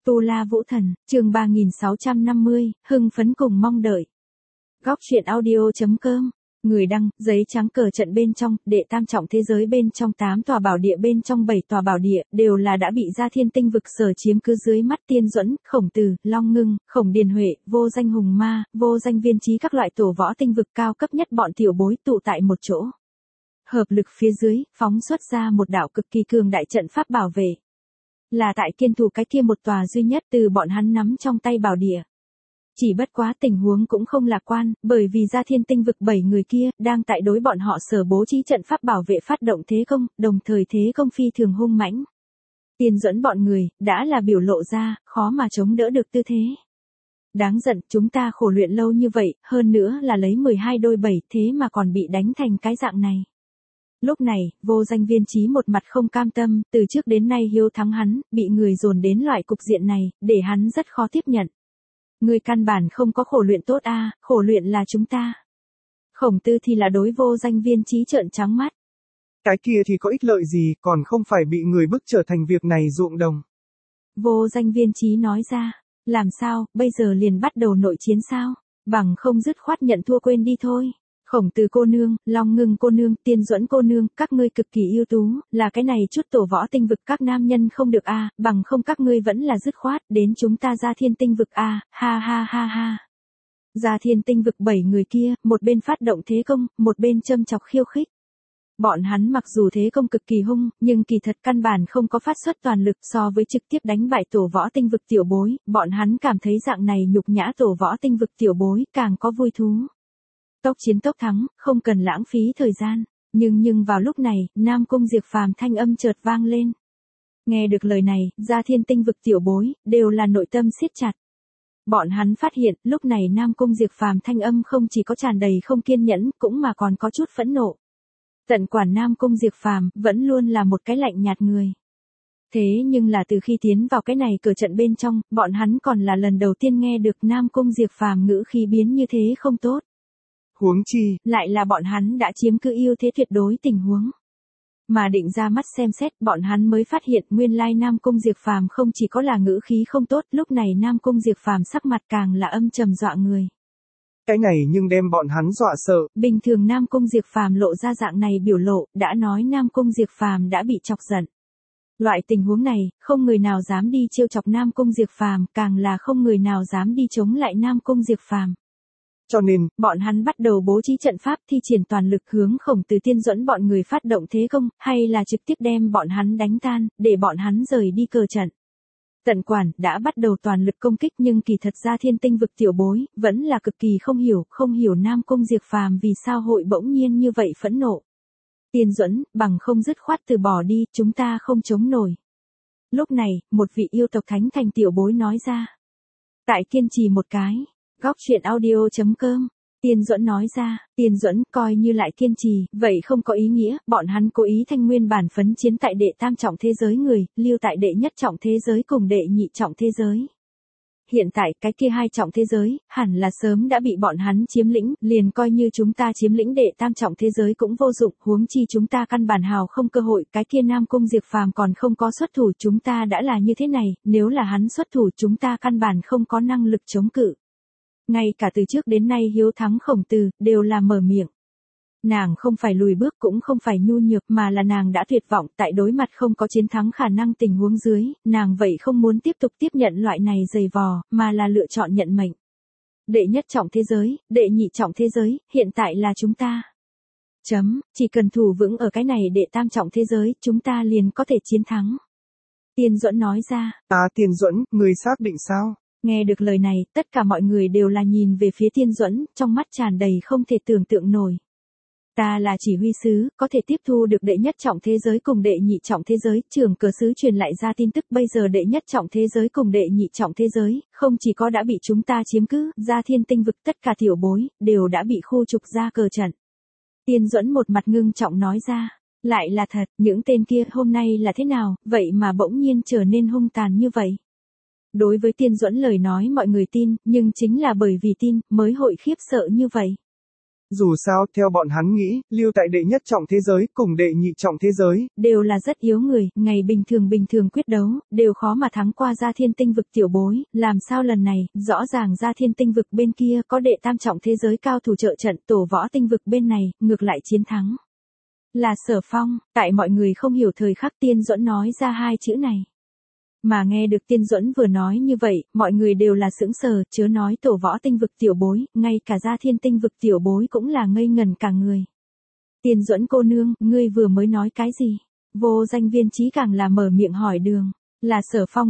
Tu La Vũ Thần, chương 3650, hưng phấn cùng mong đợi. Góc truyện audio.com. Người đăng, giấy trắng cờ trận bên trong, đệ tam trọng thế giới bên trong 8 tòa bảo địa bên trong 7 tòa bảo địa, đều là đã bị Gia Thiên Tinh vực sở chiếm cứ dưới mắt Tiên Duẫn, Khổng Tử, Long Ngưng, Khổng Điền Huệ, Vô Danh Hùng Ma, Vô Danh Viên Chí các loại tổ võ tinh vực cao cấp nhất bọn tiểu bối tụ tại một chỗ. Hợp lực phía dưới, phóng xuất ra một đạo cực kỳ cường đại trận pháp bảo vệ. Là tại kiên thủ cái kia một tòa duy nhất từ bọn hắn nắm trong tay bảo địa. Chỉ bất quá tình huống cũng không lạc quan, bởi vì Gia Thiên Tinh vực 7 người kia, đang tại đối bọn họ sở bố trí trận pháp bảo vệ phát động thế công, đồng thời thế công phi thường hung mãnh. Tiên Duẫn bọn người, đã là biểu lộ ra, khó mà chống đỡ được tư thế. Đáng giận, chúng ta khổ luyện lâu như vậy, hơn nữa là lấy 12 đôi 7, thế mà còn bị đánh thành cái dạng này. Lúc này, Vô Danh Viên Chí một mặt không cam tâm, từ trước đến nay hiếu thắng hắn, bị người dồn đến loại cục diện này, để hắn rất khó tiếp nhận. Người căn bản không có khổ luyện tốt a, khổ luyện là chúng ta. Khổng Tư thì là đối Vô Danh Viên Chí trợn trắng mắt. Cái kia thì có ích lợi gì, còn không phải bị người bức trở thành việc này ruộng đồng. Vô Danh Viên Chí nói ra, làm sao, bây giờ liền bắt đầu nội chiến sao, bằng không dứt khoát nhận thua quên đi thôi. Khổng Tử cô nương, Long Ngưng cô nương, Tiên Duẫn cô nương, các ngươi cực kỳ ưu tú, là cái này chút tổ võ tinh vực các nam nhân không được a, bằng không các ngươi vẫn là dứt khoát, đến chúng ta Gia Thiên Tinh vực a, ha ha ha ha. Gia Thiên Tinh vực 7 người kia, một bên phát động thế công, một bên châm chọc khiêu khích. Bọn hắn mặc dù thế công cực kỳ hung, nhưng kỳ thật căn bản không có phát xuất toàn lực so với trực tiếp đánh bại tổ võ tinh vực tiểu bối, bọn hắn cảm thấy dạng này nhục nhã tổ võ tinh vực tiểu bối càng có vui thú. Tốc chiến tốc thắng, không cần lãng phí thời gian, nhưng vào lúc này, Nam Cung Diệp Phàm thanh âm chợt vang lên. Nghe được lời này, Gia Thiên Tinh vực tiểu bối, đều là nội tâm siết chặt. Bọn hắn phát hiện, lúc này Nam Cung Diệp Phàm thanh âm không chỉ có tràn đầy không kiên nhẫn, cũng mà còn có chút phẫn nộ. Tận quản Nam Cung Diệp Phàm vẫn luôn là một cái lạnh nhạt người. Thế nhưng là từ khi tiến vào cái này cửa trận bên trong, bọn hắn còn là lần đầu tiên nghe được Nam Cung Diệp Phàm ngữ khí biến như thế không tốt. Huống chi, lại là bọn hắn đã chiếm cứ ưu thế tuyệt đối tình huống. Mà định ra mắt xem xét, bọn hắn mới phát hiện nguyên lai Nam Cung Diệp Phàm không chỉ có là ngữ khí không tốt, lúc này Nam Cung Diệp Phàm sắc mặt càng là âm trầm dọa người. Cái này nhưng đem bọn hắn dọa sợ. Bình thường Nam Cung Diệp Phàm lộ ra dạng này biểu lộ, đã nói Nam Cung Diệp Phàm đã bị chọc giận. Loại tình huống này, không người nào dám đi trêu chọc Nam Cung Diệp Phàm, càng là không người nào dám đi chống lại Nam Cung Diệp Phàm. Cho nên, bọn hắn bắt đầu bố trí trận pháp thi triển toàn lực hướng Khổng Tử Tiên Duẫn bọn người phát động thế công, hay là trực tiếp đem bọn hắn đánh tan, để bọn hắn rời đi cờ trận. Tận quản đã bắt đầu toàn lực công kích nhưng kỳ thật ra Thiên Tinh vực tiểu bối, vẫn là cực kỳ không hiểu Nam Cung Diệp Phàm vì sao hội bỗng nhiên như vậy phẫn nộ. Tiên Duẫn, bằng không dứt khoát từ bỏ đi, chúng ta không chống nổi. Lúc này, một vị yêu tộc thánh thành tiểu bối nói ra. Tại kiên trì một cái. Góc truyện audio.com. Tiên Duẫn nói ra, Tiên Duẫn coi như lại kiên trì, vậy không có ý nghĩa, bọn hắn cố ý thanh nguyên bản phấn chiến tại đệ tam trọng thế giới người, lưu tại đệ nhất trọng thế giới cùng đệ nhị trọng thế giới. Hiện tại cái kia hai trọng thế giới, hẳn là sớm đã bị bọn hắn chiếm lĩnh, liền coi như chúng ta chiếm lĩnh đệ tam trọng thế giới cũng vô dụng, huống chi chúng ta căn bản hào không cơ hội, cái kia Nam Cung Diệp Phàm còn không có xuất thủ, chúng ta đã là như thế này, nếu là hắn xuất thủ chúng ta căn bản không có năng lực chống cự. Ngay cả từ trước đến nay hiếu thắng Khổng Tử, đều là mở miệng. Nàng không phải lùi bước cũng không phải nhu nhược mà là nàng đã tuyệt vọng tại đối mặt không có chiến thắng khả năng tình huống dưới, nàng vậy không muốn tiếp tục tiếp nhận loại này dày vò, mà là lựa chọn nhận mệnh. Đệ nhất trọng thế giới, đệ nhị trọng thế giới, hiện tại là chúng ta. Chỉ cần thủ vững ở cái này đệ tam trọng thế giới, chúng ta liền có thể chiến thắng. Tiên Duẫn nói ra. Tiên Duẫn, người xác định sao? Nghe được lời này, tất cả mọi người đều là nhìn về phía Tiên Duẫn, trong mắt tràn đầy không thể tưởng tượng nổi. Ta là chỉ huy sứ, có thể tiếp thu được đệ nhất trọng thế giới cùng đệ nhị trọng thế giới, trưởng cờ sứ truyền lại ra tin tức bây giờ đệ nhất trọng thế giới cùng đệ nhị trọng thế giới, không chỉ có đã bị chúng ta chiếm cứ, Gia Thiên Tinh vực tất cả tiểu bối, đều đã bị khu trục ra cờ trận. Tiên Duẫn một mặt ngưng trọng nói ra, lại là thật, những tên kia hôm nay là thế nào, vậy mà bỗng nhiên trở nên hung tàn như vậy. Đối với Tiên Duẫn lời nói mọi người tin, nhưng chính là bởi vì tin, mới hội khiếp sợ như vậy. Dù sao, theo bọn hắn nghĩ, lưu tại đệ nhất trọng thế giới cùng đệ nhị trọng thế giới, đều là rất yếu người, ngày bình thường quyết đấu, đều khó mà thắng qua Gia Thiên Tinh vực tiểu bối, làm sao lần này, rõ ràng Gia Thiên Tinh vực bên kia có đệ tam trọng thế giới cao thủ trợ trận, tổ võ tinh vực bên này, ngược lại chiến thắng. Là Sở Phong, tại mọi người không hiểu thời khắc Tiên Duẫn nói ra hai chữ này. Mà nghe được Tiên Duẫn vừa nói như vậy, mọi người đều là sững sờ, chớ nói tổ võ tinh vực tiểu bối, ngay cả Gia Thiên Tinh vực tiểu bối cũng là ngây ngần cả người. Tiên Duẫn cô nương, ngươi vừa mới nói cái gì? Vô Danh Viên Chí càng là mở miệng hỏi đường. Là Sở Phong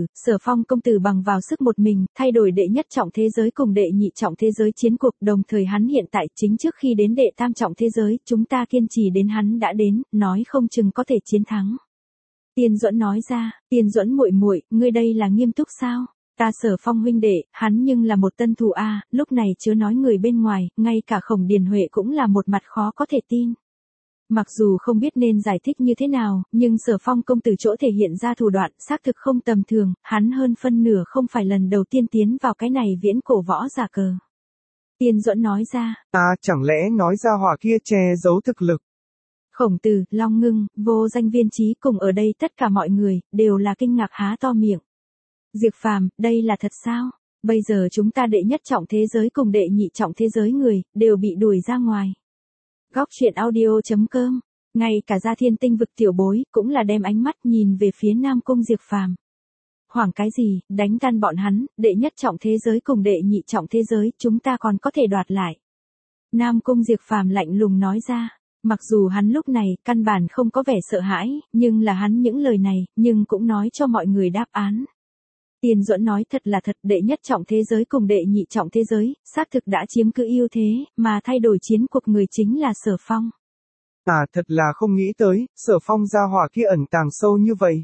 công tử bằng vào sức một mình, thay đổi đệ nhất trọng thế giới cùng đệ nhị trọng thế giới chiến cuộc, đồng thời hắn hiện tại chính trước khi đến đệ tam trọng thế giới, chúng ta kiên trì đến hắn đã đến, nói không chừng có thể chiến thắng. Tiên Duẫn nói ra, Tiên Duẫn muội muội, ngươi đây là nghiêm túc sao? Ta Sở Phong huynh đệ, hắn nhưng là một tân thủ a, lúc này chớ nói người bên ngoài, ngay cả Khổng Điền Huệ cũng là một mặt khó có thể tin. Mặc dù không biết nên giải thích như thế nào, nhưng Sở Phong công tử chỗ thể hiện ra thủ đoạn xác thực không tầm thường, hắn hơn phân nửa không phải lần đầu tiên tiến vào cái này viễn cổ võ giả cờ. Tiên Duẫn nói ra, chẳng lẽ nói ra hỏa kia che giấu thực lực. Khổng Tử, Long Ngưng, Vô Danh Viên Chí cùng ở đây tất cả mọi người, đều là kinh ngạc há to miệng. Diệp Phàm, đây là thật sao? Bây giờ chúng ta đệ nhất trọng thế giới cùng đệ nhị trọng thế giới người, đều bị đuổi ra ngoài. Góc truyện audio.com, ngay cả Gia Thiên Tinh vực tiểu bối, cũng là đem ánh mắt nhìn về phía Nam Cung Diệp Phàm. Hoảng cái gì, đánh tan bọn hắn, đệ nhất trọng thế giới cùng đệ nhị trọng thế giới, chúng ta còn có thể đoạt lại. Nam Cung Diệp Phàm lạnh lùng nói ra. Mặc dù hắn lúc này, căn bản không có vẻ sợ hãi, nhưng là hắn những lời này, nhưng cũng nói cho mọi người đáp án. Tiên Duẫn nói thật là thật, đệ nhất trọng thế giới cùng đệ nhị trọng thế giới, xác thực đã chiếm cứ ưu thế, mà thay đổi chiến cuộc người chính là Sở Phong. Thật là không nghĩ tới, Sở Phong gia hỏa kia ẩn tàng sâu như vậy.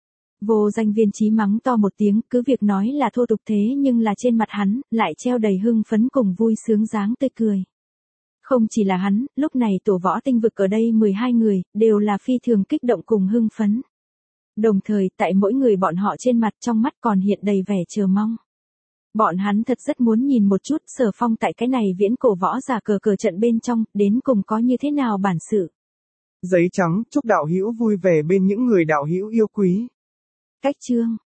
Vô Danh Viên Chí mắng to một tiếng, cứ việc nói là thô tục thế nhưng là trên mặt hắn, lại treo đầy hưng phấn cùng vui sướng dáng tươi cười. Không chỉ là hắn, lúc này tổ võ tinh vực ở đây 12 người, đều là phi thường kích động cùng hưng phấn. Đồng thời, tại mỗi người bọn họ trên mặt trong mắt còn hiện đầy vẻ chờ mong. Bọn hắn thật rất muốn nhìn một chút Sở Phong tại cái này viễn cổ võ giả cờ trận bên trong, đến cùng có như thế nào bản sự. Giấy trắng, chúc đạo hữu vui vẻ bên những người đạo hữu yêu quý. Cách chương